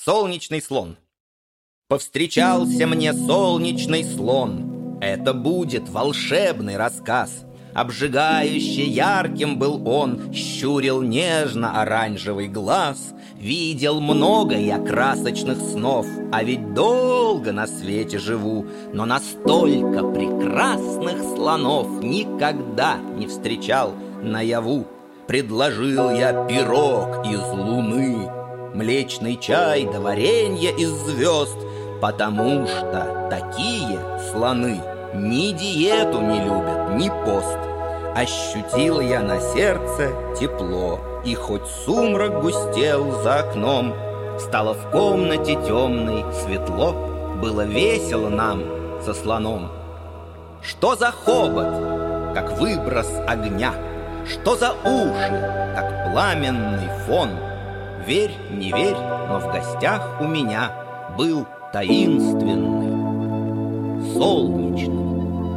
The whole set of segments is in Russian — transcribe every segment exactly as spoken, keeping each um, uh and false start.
Солнечный слон. Повстречался мне солнечный слон. Это будет волшебный рассказ. Обжигающе ярким был он, щурил нежно-оранжевый глаз. Видел много я красочных снов, а ведь долго на свете живу, но настолько прекрасных слонов никогда не встречал наяву. Предложил я пирог из луны, млечный чай да варенье из звезд, потому что такие слоны ни диету не любят, ни пост. Ощутил я на сердце тепло, и хоть сумрак густел за окном, стало в комнате темной светло, было весело нам со слоном. Что за хобот, как выброс огня, что за уши, как пламенный фон. Верь, не верь, но в гостях у меня был таинственный, солнечный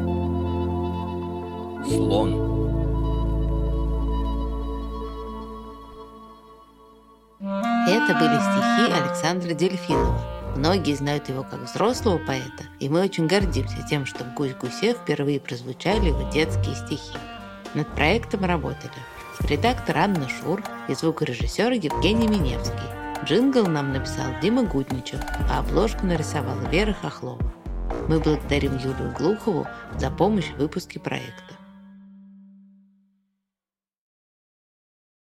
слон. Это были стихи Александра Дельфинова. Многие знают его как взрослого поэта, и мы очень гордимся тем, что в «Гусь-гусе» впервые прозвучали его детские стихи. Над проектом работали редактор Анна Шур и звукорежиссер Евгений Миневский. Джингл нам написал Дима Гутничев, а обложку нарисовала Вера Хохлова. Мы благодарим Юлию Глухову за помощь в выпуске проекта.